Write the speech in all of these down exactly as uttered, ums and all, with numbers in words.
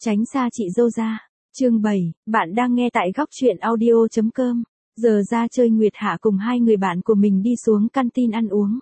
Tránh xa chị dâu ra. Chương bảy, bạn đang nghe tại góc truyện audio chấm com. Giờ ra chơi Nguyệt Hạ cùng hai người bạn của mình đi xuống canteen ăn uống.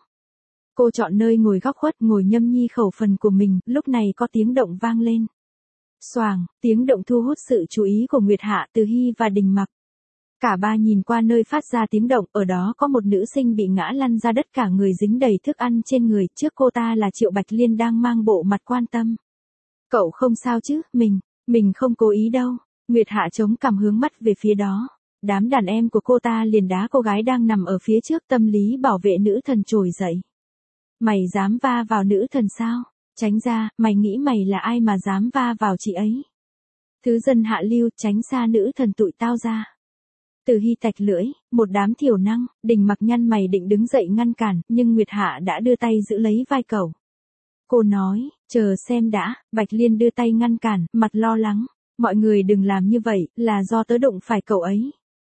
Cô chọn nơi ngồi góc khuất ngồi nhâm nhi khẩu phần của mình, lúc này có tiếng động vang lên. Xoàng, tiếng động thu hút sự chú ý của Nguyệt Hạ, Từ Hy và Đình Mặc. Cả ba nhìn qua nơi phát ra tiếng động, ở đó có một nữ sinh bị ngã lăn ra đất cả người dính đầy thức ăn trên người, trước cô ta là Triệu Bạch Liên đang mang bộ mặt quan tâm. Cậu không sao chứ, mình, mình không cố ý đâu. Nguyệt Hạ chống cằm hướng mắt về phía đó. Đám đàn em của cô ta liền đá cô gái đang nằm ở phía trước, tâm lý bảo vệ nữ thần trồi dậy. Mày dám va vào nữ thần sao? Tránh ra, mày nghĩ mày là ai mà dám va vào chị ấy? Thứ dân hạ lưu, tránh xa nữ thần tụi tao ra. Từ Hy tạch lưỡi, một đám thiểu năng. Đình Mặc nhăn mày định đứng dậy ngăn cản, nhưng Nguyệt Hạ đã đưa tay giữ lấy vai cậu. Cô nói, chờ xem đã. Bạch Liên đưa tay ngăn cản, mặt lo lắng. Mọi người đừng làm như vậy, là do tớ đụng phải cậu ấy.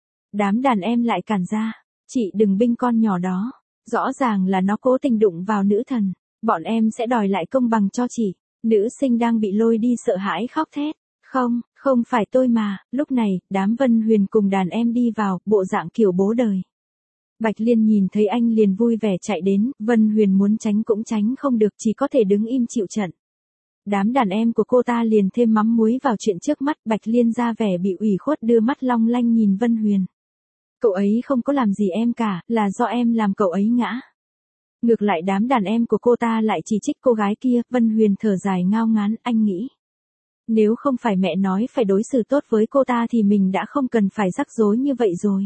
Đám đàn em lại cản ra. Chị đừng binh con nhỏ đó. Rõ ràng là nó cố tình đụng vào nữ thần. Bọn em sẽ đòi lại công bằng cho chị. Nữ sinh đang bị lôi đi sợ hãi khóc thét. Không, không phải tôi mà. Lúc này, đám Vân Huyền cùng đàn em đi vào, bộ dạng kiểu bố đời. Bạch Liên nhìn thấy anh liền vui vẻ chạy đến, Vân Huyền muốn tránh cũng tránh không được, chỉ có thể đứng im chịu trận. Đám đàn em của cô ta liền thêm mắm muối vào chuyện trước mắt, Bạch Liên ra vẻ bị ủy khuất đưa mắt long lanh nhìn Vân Huyền. Cậu ấy không có làm gì em cả, là do em làm cậu ấy ngã. Ngược lại đám đàn em của cô ta lại chỉ trích cô gái kia, Vân Huyền thở dài ngao ngán, anh nghĩ. Nếu không phải mẹ nói phải đối xử tốt với cô ta thì mình đã không cần phải rắc rối như vậy rồi.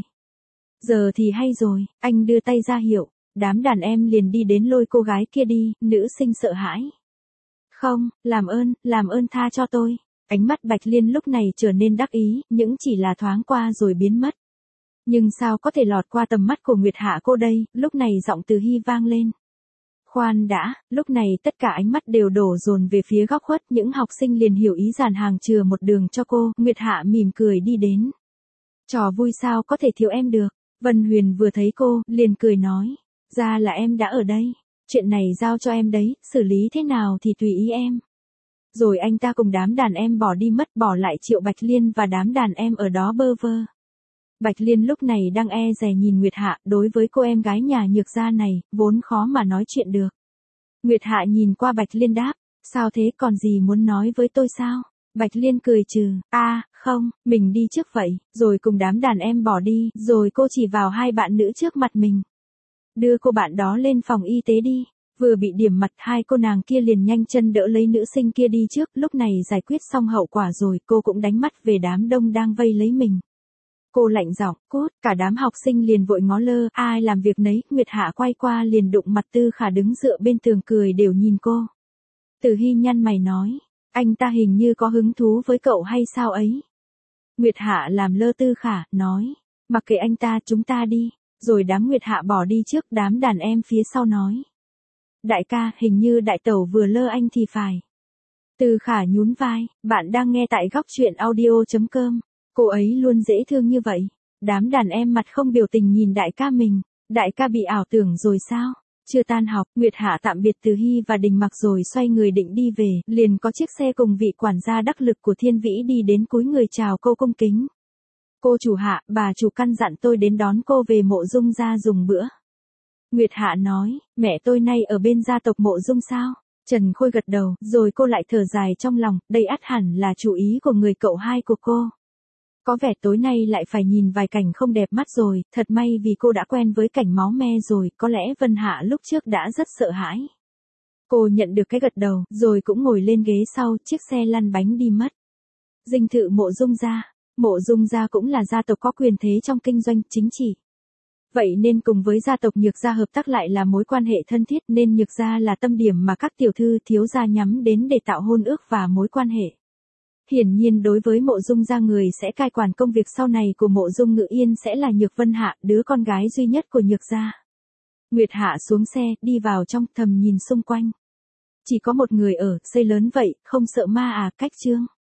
Giờ thì hay rồi, anh đưa tay ra hiệu, đám đàn em liền đi đến lôi cô gái kia đi, nữ sinh sợ hãi. Không, làm ơn, làm ơn tha cho tôi. Ánh mắt Bạch Liên lúc này trở nên đắc ý, những chỉ là thoáng qua rồi biến mất. Nhưng sao có thể lọt qua tầm mắt của Nguyệt Hạ cô đây, lúc này giọng Từ Hy vang lên. Khoan đã, lúc này tất cả ánh mắt đều đổ dồn về phía góc khuất, những học sinh liền hiểu ý dàn hàng chừa một đường cho cô, Nguyệt Hạ mỉm cười đi đến. Trò vui sao có thể thiếu em được, Vân Huyền vừa thấy cô, liền cười nói, ra là em đã ở đây, chuyện này giao cho em đấy, xử lý thế nào thì tùy ý em. Rồi anh ta cùng đám đàn em bỏ đi mất, bỏ lại Triệu Bạch Liên và đám đàn em ở đó bơ vơ. Bạch Liên lúc này đang e dè nhìn Nguyệt Hạ, đối với cô em gái nhà nhược gia này, vốn khó mà nói chuyện được. Nguyệt Hạ nhìn qua Bạch Liên đáp, sao thế, còn gì muốn nói với tôi sao? Bạch Liên cười trừ, a à, không, mình đi trước vậy, rồi cùng đám đàn em bỏ đi, rồi cô chỉ vào hai bạn nữ trước mặt mình. Đưa cô bạn đó lên phòng y tế đi. Vừa bị điểm mặt, hai cô nàng kia liền nhanh chân đỡ lấy nữ sinh kia đi trước, lúc này giải quyết xong hậu quả rồi, cô cũng đánh mắt về đám đông đang vây lấy mình. Cô lạnh giọng, cút, cả đám học sinh liền vội ngó lơ, ai làm việc nấy, Nguyệt Hạ quay qua liền đụng mặt Tư Khả đứng dựa bên tường cười đều nhìn cô. Từ Hy nhăn mày nói, anh ta hình như có hứng thú với cậu hay sao ấy. Nguyệt Hạ làm lơ Tư Khả, nói, mặc kệ anh ta, chúng ta đi, rồi đám Nguyệt Hạ bỏ đi trước, đám đàn em phía sau nói. Đại ca, hình như đại tẩu vừa lơ anh thì phải. Tư Khả nhún vai, bạn đang nghe tại góc truyện audio chấm com. Cô ấy luôn dễ thương như vậy. Đám đàn em mặt không biểu tình nhìn đại ca mình. Đại ca bị ảo tưởng rồi sao? Chưa tan học, Nguyệt Hạ tạm biệt Từ Hy và Đình Mặc rồi xoay người định đi về, liền có chiếc xe cùng vị quản gia đắc lực của Thiên Vĩ đi đến cúi người chào cô cung kính. Cô chủ Hạ, bà chủ căn dặn tôi đến đón cô về Mộ Dung gia dùng bữa. Nguyệt Hạ nói, mẹ tôi nay ở bên gia tộc Mộ Dung sao? Trần Khôi gật đầu, rồi cô lại thở dài trong lòng, đây ắt hẳn là chủ ý của người cậu hai của cô. Có vẻ tối nay lại phải nhìn vài cảnh không đẹp mắt rồi, thật may vì cô đã quen với cảnh máu me rồi, có lẽ Vân Hạ lúc trước đã rất sợ hãi. Cô nhận được cái gật đầu, rồi cũng ngồi lên ghế sau, chiếc xe lăn bánh đi mất. Dinh thự Mộ Dung gia, Mộ Dung gia cũng là gia tộc có quyền thế trong kinh doanh, chính trị. Vậy nên cùng với gia tộc Nhược gia hợp tác lại là mối quan hệ thân thiết, nên Nhược gia là tâm điểm mà các tiểu thư thiếu gia nhắm đến để tạo hôn ước và mối quan hệ. Hiển nhiên đối với Mộ Dung gia, người sẽ cai quản công việc sau này của Mộ Dung Ngự Yên sẽ là Nhược Vân Hạ, đứa con gái duy nhất của Nhược gia. Nguyệt Hạ xuống xe, đi vào trong, thầm nhìn xung quanh. Chỉ có một người ở, xây lớn vậy, không sợ ma à, cách trương.